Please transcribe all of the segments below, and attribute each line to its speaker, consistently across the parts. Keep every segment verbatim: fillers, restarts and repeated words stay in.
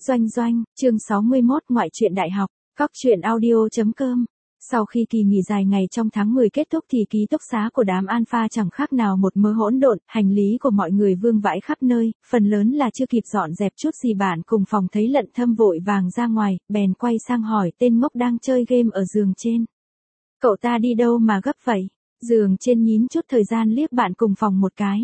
Speaker 1: Doanh doanh, chương sáu mươi mốt ngoại truyện đại học, Cóc truyện audio.com. Sau khi kỳ nghỉ dài ngày trong tháng mười kết thúc thì ký túc xá của đám Alpha chẳng khác nào một mớ hỗn độn, hành lý của mọi người vương vãi khắp nơi, phần lớn là chưa kịp dọn dẹp chút gì. Bạn cùng phòng thấy Lận Thâm vội vàng ra ngoài, bèn quay sang hỏi tên ngốc đang chơi game ở giường trên. Cậu ta đi đâu mà gấp vậy? Giường trên nhín chút thời gian liếc bạn cùng phòng một cái.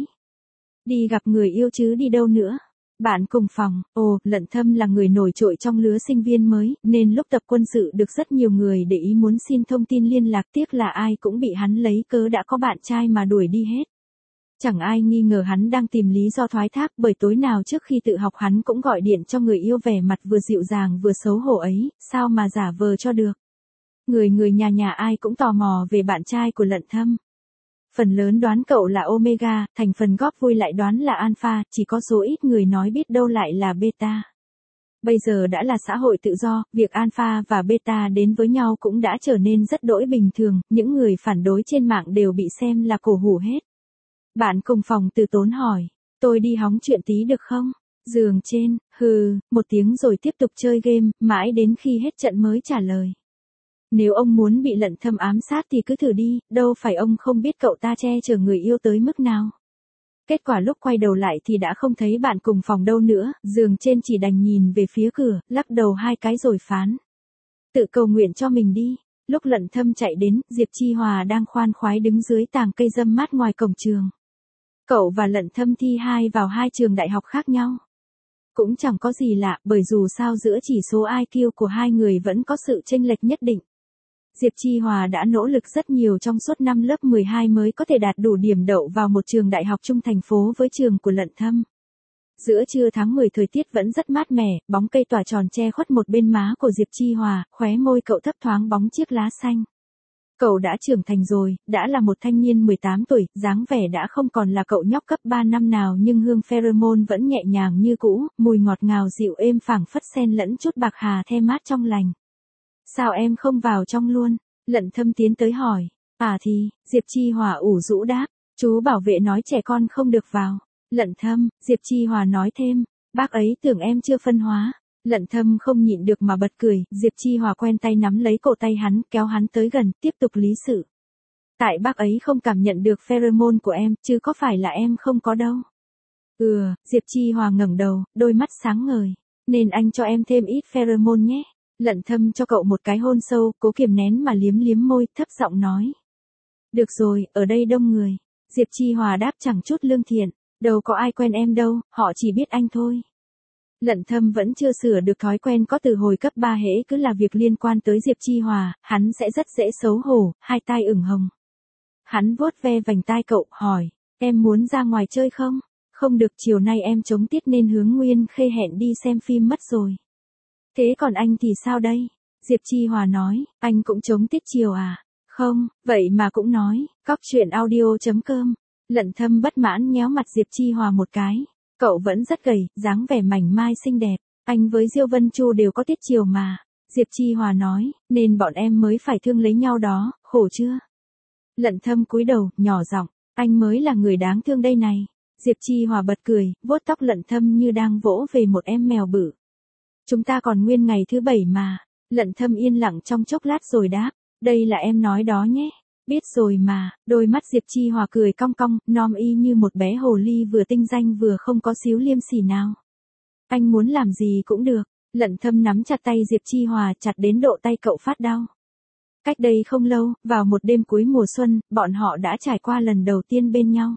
Speaker 1: Đi gặp người yêu chứ đi đâu nữa. Bạn cùng phòng, ồ, Lận Thâm là người nổi trội trong lứa sinh viên mới, nên lúc tập quân sự được rất nhiều người để ý muốn xin thông tin liên lạc, tiếc là ai cũng bị hắn lấy cớ đã có bạn trai mà đuổi đi hết. Chẳng ai nghi ngờ hắn đang tìm lý do thoái thác, bởi tối nào trước khi tự học hắn cũng gọi điện cho người yêu, vẻ mặt vừa dịu dàng vừa xấu hổ ấy, sao mà giả vờ cho được. Người người nhà nhà ai cũng tò mò về bạn trai của Lận Thâm. Phần lớn đoán cậu là Omega, thành phần góp vui lại đoán là Alpha, chỉ có số ít người nói biết đâu lại là Beta. Bây giờ đã là xã hội tự do, việc Alpha và Beta đến với nhau cũng đã trở nên rất đỗi bình thường, những người phản đối trên mạng đều bị xem là cổ hủ hết. Bạn cùng phòng từ tốn hỏi, tôi đi hóng chuyện tí được không? Giường trên, hừ, một tiếng rồi tiếp tục chơi game, mãi đến khi hết trận mới trả lời. Nếu ông muốn bị Lận Thâm ám sát thì cứ thử đi, đâu phải ông không biết cậu ta che chở người yêu tới mức nào. Kết quả lúc quay đầu lại thì đã không thấy bạn cùng phòng đâu nữa, giường trên chỉ đành nhìn về phía cửa, lắc đầu hai cái rồi phán. Tự cầu nguyện cho mình đi. Lúc Lận Thâm chạy đến, Diệp Chi Hòa đang khoan khoái đứng dưới tàng cây râm mát ngoài cổng trường. Cậu và Lận Thâm thi hai vào hai trường đại học khác nhau. Cũng chẳng có gì lạ, bởi dù sao giữa chỉ số i kiu của hai người vẫn có sự chênh lệch nhất định. Diệp Chi Hòa đã nỗ lực rất nhiều trong suốt năm lớp mười hai mới có thể đạt đủ điểm đậu vào một trường đại học chung thành phố với trường của Lận Thâm. Giữa trưa tháng mười thời tiết vẫn rất mát mẻ, bóng cây tỏa tròn che khuất một bên má của Diệp Chi Hòa, khóe môi cậu thấp thoáng bóng chiếc lá xanh. Cậu đã trưởng thành rồi, đã là một thanh niên mười tám tuổi, dáng vẻ đã không còn là cậu nhóc cấp ba năm nào, nhưng hương pheromone vẫn nhẹ nhàng như cũ, mùi ngọt ngào dịu êm phảng phất xen lẫn chút bạc hà the mát trong lành. Sao em không vào trong luôn? Lận Thâm tiến tới hỏi. À thì, Diệp Chi Hòa ủ rũ đáp, chú bảo vệ nói trẻ con không được vào. Lận Thâm, Diệp Chi Hòa nói thêm, bác ấy tưởng em chưa phân hóa. Lận Thâm không nhịn được mà bật cười, Diệp Chi Hòa quen tay nắm lấy cổ tay hắn, kéo hắn tới gần, tiếp tục lý sự. Tại bác ấy không cảm nhận được pheromone của em, chứ có phải là em không có đâu. Ừ, Diệp Chi Hòa ngẩng đầu, đôi mắt sáng ngời. Nên anh cho em thêm ít pheromone nhé. Lận Thâm cho cậu một cái hôn sâu, cố kiềm nén mà liếm liếm môi, thấp giọng nói. Được rồi, ở đây đông người. Diệp Chi Hòa đáp chẳng chút lương thiện. Đâu có ai quen em đâu, họ chỉ biết anh thôi. Lận Thâm vẫn chưa sửa được thói quen có từ hồi cấp ba hễ cứ là việc liên quan tới Diệp Chi Hòa, hắn sẽ rất dễ xấu hổ, hai tai ửng hồng. Hắn vuốt ve vành tai cậu, hỏi, em muốn ra ngoài chơi không? Không được, chiều nay em trống tiết nên hướng Nguyên Khê hẹn đi xem phim mất rồi. Thế còn anh thì sao đây? Diệp Chi Hòa nói, anh cũng trống tiết chiều à? Không, vậy mà cũng nói, Cóc truyện audio.com. Lận Thâm bất mãn nhéo mặt Diệp Chi Hòa một cái. Cậu vẫn rất gầy, dáng vẻ mảnh mai xinh đẹp. Anh với Diêu Vân Chu đều có tiết chiều mà. Diệp Chi Hòa nói, nên bọn em mới phải thương lấy nhau đó, khổ chưa? Lận Thâm cúi đầu, nhỏ giọng, anh mới là người đáng thương đây này. Diệp Chi Hòa bật cười, vuốt tóc Lận Thâm như đang vỗ về một em mèo bự. Chúng ta còn nguyên ngày thứ bảy mà. Lận Thâm yên lặng trong chốc lát rồi đáp, đây là em nói đó nhé. Biết rồi mà. Đôi mắt Diệp Chi Hòa cười cong cong, nom y như một bé hồ ly vừa tinh danh vừa không có xíu liêm sỉ nào. Anh muốn làm gì cũng được. Lận Thâm nắm chặt tay Diệp Chi Hòa, chặt đến độ tay cậu phát đau. Cách đây không lâu, vào một đêm cuối mùa xuân, bọn họ đã trải qua lần đầu tiên bên nhau.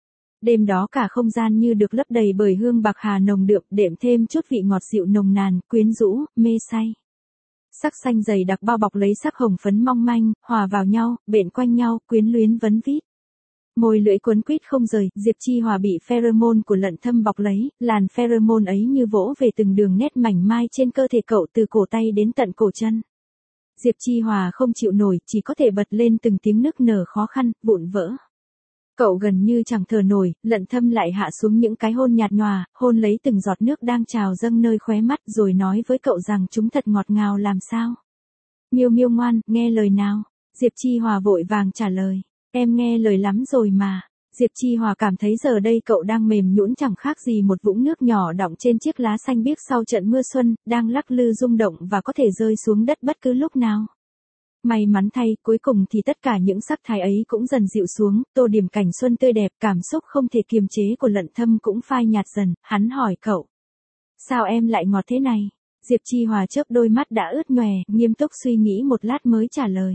Speaker 1: Đêm đó cả không gian như được lấp đầy bởi hương bạc hà nồng đượm, đệm thêm chút vị ngọt dịu nồng nàn, quyến rũ, mê say. Sắc xanh dày đặc bao bọc lấy sắc hồng phấn mong manh, hòa vào nhau, bện quanh nhau, quyến luyến vấn vít. Môi lưỡi quấn quýt không rời, Diệp Chi Hòa bị pheromone của Lận Thâm bọc lấy, làn pheromone ấy như vỗ về từng đường nét mảnh mai trên cơ thể cậu từ cổ tay đến tận cổ chân. Diệp Chi Hòa không chịu nổi, chỉ có thể bật lên từng tiếng nức nở khó khăn, vụn vỡ. Cậu gần như chẳng thở nổi, Lận Thâm lại hạ xuống những cái hôn nhạt nhòa, hôn lấy từng giọt nước đang trào dâng nơi khóe mắt rồi nói với cậu rằng chúng thật ngọt ngào làm sao. Miêu Miêu ngoan, nghe lời nào. Diệp Chi Hòa vội vàng trả lời, em nghe lời lắm rồi mà. Diệp Chi Hòa cảm thấy giờ đây cậu đang mềm nhũn chẳng khác gì một vũng nước nhỏ đọng trên chiếc lá xanh biếc sau trận mưa xuân, đang lắc lư rung động và có thể rơi xuống đất bất cứ lúc nào. May mắn thay, cuối cùng thì tất cả những sắc thái ấy cũng dần dịu xuống, tô điểm cảnh xuân tươi đẹp, cảm xúc không thể kiềm chế của Lận Thâm cũng phai nhạt dần, hắn hỏi cậu. Sao em lại ngọt thế này? Diệp Chi Hòa chớp đôi mắt đã ướt nhòe, nghiêm túc suy nghĩ một lát mới trả lời.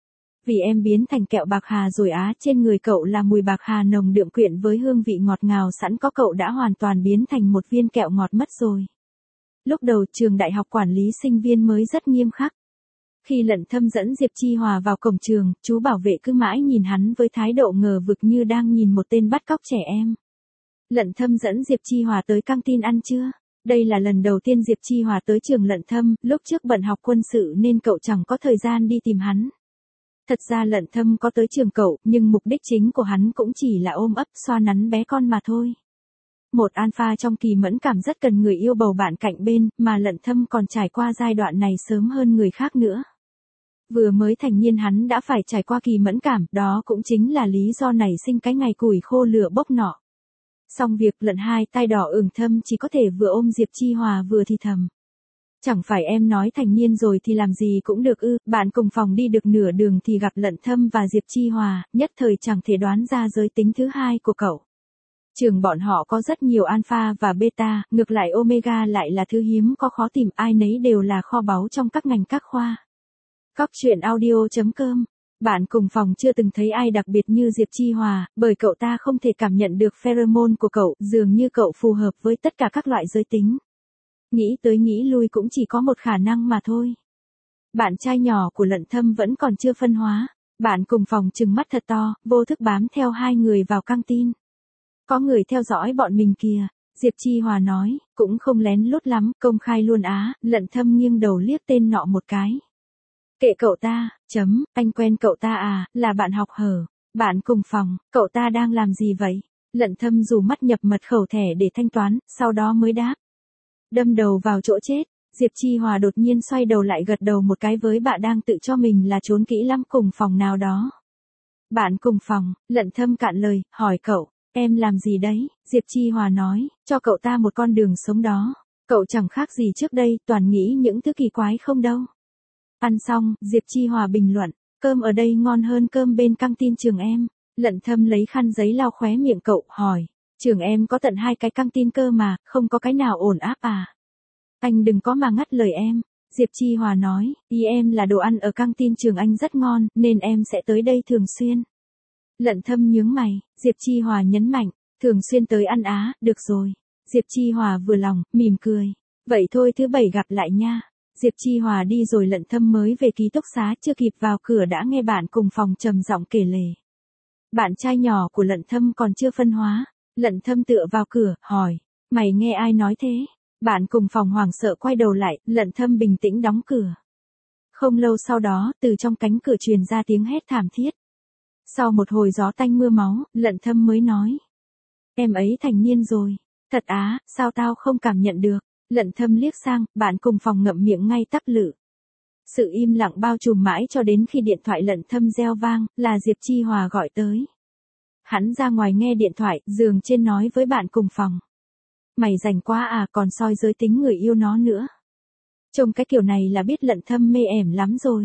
Speaker 1: Vì em biến thành kẹo bạc hà rồi á, trên người cậu là mùi bạc hà nồng đượm quyện với hương vị ngọt ngào sẵn có, cậu đã hoàn toàn biến thành một viên kẹo ngọt mất rồi. Lúc đầu trường đại học quản lý sinh viên mới rất nghiêm khắc. Khi Lận Thâm dẫn Diệp Chi Hòa vào cổng trường, chú bảo vệ cứ mãi nhìn hắn với thái độ ngờ vực như đang nhìn một tên bắt cóc trẻ em. Lận Thâm dẫn Diệp Chi Hòa tới căng tin ăn trưa. Đây là lần đầu tiên Diệp Chi Hòa tới trường Lận Thâm, lúc trước bận học quân sự nên cậu chẳng có thời gian đi tìm hắn. Thật ra Lận Thâm có tới trường cậu, nhưng mục đích chính của hắn cũng chỉ là ôm ấp xoa nắn bé con mà thôi. Một alpha trong kỳ mẫn cảm rất cần người yêu bầu bạn cạnh bên, mà Lận Thâm còn trải qua giai đoạn này sớm hơn người khác nữa. Vừa mới thành niên hắn đã phải trải qua kỳ mẫn cảm, đó cũng chính là lý do nảy sinh cái ngày củi khô lửa bốc nọ. Xong việc Lận hai tay đỏ ửng Thâm chỉ có thể vừa ôm Diệp Chi Hòa vừa thì thầm. Chẳng phải em nói thành niên rồi thì làm gì cũng được ư? Bạn cùng phòng đi được nửa đường thì gặp Lận Thâm và Diệp Chi Hòa, nhất thời chẳng thể đoán ra giới tính thứ hai của cậu. Trường bọn họ có rất nhiều alpha và beta, ngược lại omega lại là thứ hiếm có khó tìm, ai nấy đều là kho báu trong các ngành các khoa. Cóc truyện audio chấm com. Bạn cùng phòng chưa từng thấy ai đặc biệt như Diệp Chi Hòa, bởi cậu ta không thể cảm nhận được pheromone của cậu, dường như cậu phù hợp với tất cả các loại giới tính. Nghĩ tới nghĩ lui cũng chỉ có một khả năng mà thôi. Bạn trai nhỏ của Lận Thâm vẫn còn chưa phân hóa. Bạn cùng phòng trừng mắt thật to, vô thức bám theo hai người vào căng tin. Có người theo dõi bọn mình kìa, Diệp Chi Hòa nói, cũng không lén lút lắm, công khai luôn á. Lận Thâm nghiêng đầu liếc tên nọ một cái. Kệ cậu ta, chấm, anh quen cậu ta à, là bạn học hở. Bạn cùng phòng, cậu ta đang làm gì vậy? Lận Thâm dù mắt nhập mật khẩu thẻ để thanh toán, sau đó mới đáp. Đâm đầu vào chỗ chết. Diệp Chi Hòa đột nhiên xoay đầu lại gật đầu một cái với bạn đang tự cho mình là trốn kỹ lắm cùng phòng nào đó. Bạn cùng phòng, Lận Thâm cạn lời, hỏi cậu, em làm gì đấy? Diệp Chi Hòa nói, cho cậu ta một con đường sống đó. Cậu chẳng khác gì trước đây, toàn nghĩ những thứ kỳ quái không đâu. Ăn xong, Diệp Chi Hòa bình luận, cơm ở đây ngon hơn cơm bên căng tin trường em. Lận Thâm lấy khăn giấy lau khóe miệng cậu, hỏi, trường em có tận hai cái căng tin cơ mà, không có cái nào ổn áp à? Anh đừng có mà ngắt lời em. Diệp Chi Hòa nói, ý em là đồ ăn ở căng tin trường anh rất ngon, nên em sẽ tới đây thường xuyên. Lận Thâm nhướng mày, Diệp Chi Hòa nhấn mạnh, thường xuyên tới ăn á, được rồi. Diệp Chi Hòa vừa lòng, mỉm cười. Vậy thôi thứ bảy gặp lại nha. Diệp Chi Hòa đi rồi Lận Thâm mới về ký túc xá, chưa kịp vào cửa đã nghe bạn cùng phòng trầm giọng kể lể. Bạn trai nhỏ của Lận Thâm còn chưa phân hóa. Lận Thâm tựa vào cửa, hỏi, mày nghe ai nói thế? Bạn cùng phòng hoảng sợ quay đầu lại, Lận Thâm bình tĩnh đóng cửa. Không lâu sau đó, từ trong cánh cửa truyền ra tiếng hét thảm thiết. Sau một hồi gió tanh mưa máu, Lận Thâm mới nói. Em ấy thành niên rồi. Thật á, sao tao không cảm nhận được? Lận Thâm liếc sang, bạn cùng phòng ngậm miệng ngay tắp lự. Sự im lặng bao trùm mãi cho đến khi điện thoại Lận Thâm reo vang, là Diệp Chi Hòa gọi tới. Hắn ra ngoài nghe điện thoại, giường trên nói với bạn cùng phòng. Mày rảnh quá à, còn soi giới tính người yêu nó nữa. Trông cái kiểu này là biết Lận Thâm mê ẻm lắm rồi.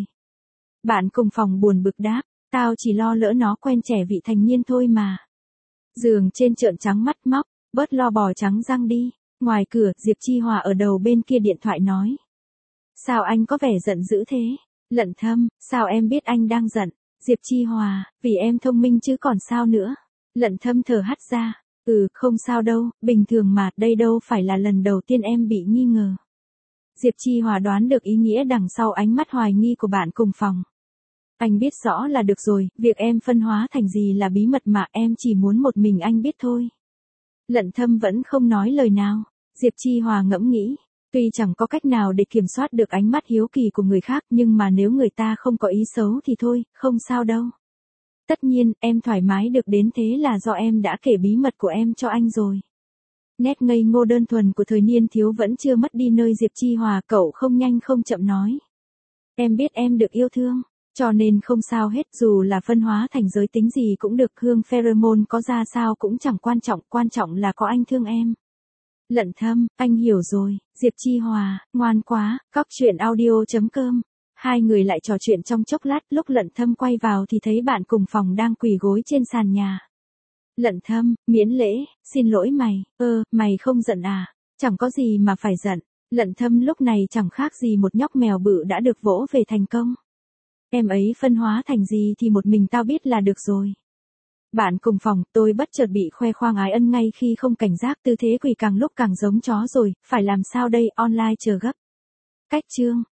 Speaker 1: Bạn cùng phòng buồn bực đáp, tao chỉ lo lỡ nó quen trẻ vị thành niên thôi mà. Giường trên trợn trắng mắt móc, bớt lo bò trắng răng đi. Ngoài cửa, Diệp Chi Hòa ở đầu bên kia điện thoại nói. Sao anh có vẻ giận dữ thế? Lận Thâm, sao em biết anh đang giận? Diệp Chi Hòa, vì em thông minh chứ còn sao nữa. Lận Thâm thở hắt ra. Ừ, không sao đâu, bình thường mà, đây đâu phải là lần đầu tiên em bị nghi ngờ. Diệp Chi Hòa đoán được ý nghĩa đằng sau ánh mắt hoài nghi của bạn cùng phòng. Anh biết rõ là được rồi, việc em phân hóa thành gì là bí mật mà em chỉ muốn một mình anh biết thôi. Lận Thâm vẫn không nói lời nào. Diệp Chi Hòa ngẫm nghĩ, tuy chẳng có cách nào để kiểm soát được ánh mắt hiếu kỳ của người khác, nhưng mà nếu người ta không có ý xấu thì thôi, không sao đâu. Tất nhiên, em thoải mái được đến thế là do em đã kể bí mật của em cho anh rồi. Nét ngây ngô đơn thuần của thời niên thiếu vẫn chưa mất đi nơi Diệp Chi Hòa, cậu không nhanh không chậm nói. Em biết em được yêu thương. Cho nên không sao hết, dù là phân hóa thành giới tính gì cũng được, hương pheromone có ra sao cũng chẳng quan trọng, quan trọng là có anh thương em. Lận Thâm, anh hiểu rồi. Diệp Chi Hòa, ngoan quá. Cóc truyện audio.com. Hai người lại trò chuyện trong chốc lát, lúc Lận Thâm quay vào thì thấy bạn cùng phòng đang quỳ gối trên sàn nhà. Lận Thâm, miễn lễ, xin lỗi mày. Ơ, mày không giận à? Chẳng có gì mà phải giận. Lận Thâm lúc này chẳng khác gì một nhóc mèo bự đã được vỗ về thành công. Em ấy phân hóa thành gì thì một mình tao biết là được rồi. Bạn cùng phòng, tôi bất chợt bị khoe khoang ái ân ngay khi không cảnh giác, tư thế quỳ càng lúc càng giống chó rồi, phải làm sao đây, online chờ gấp. Cách chương.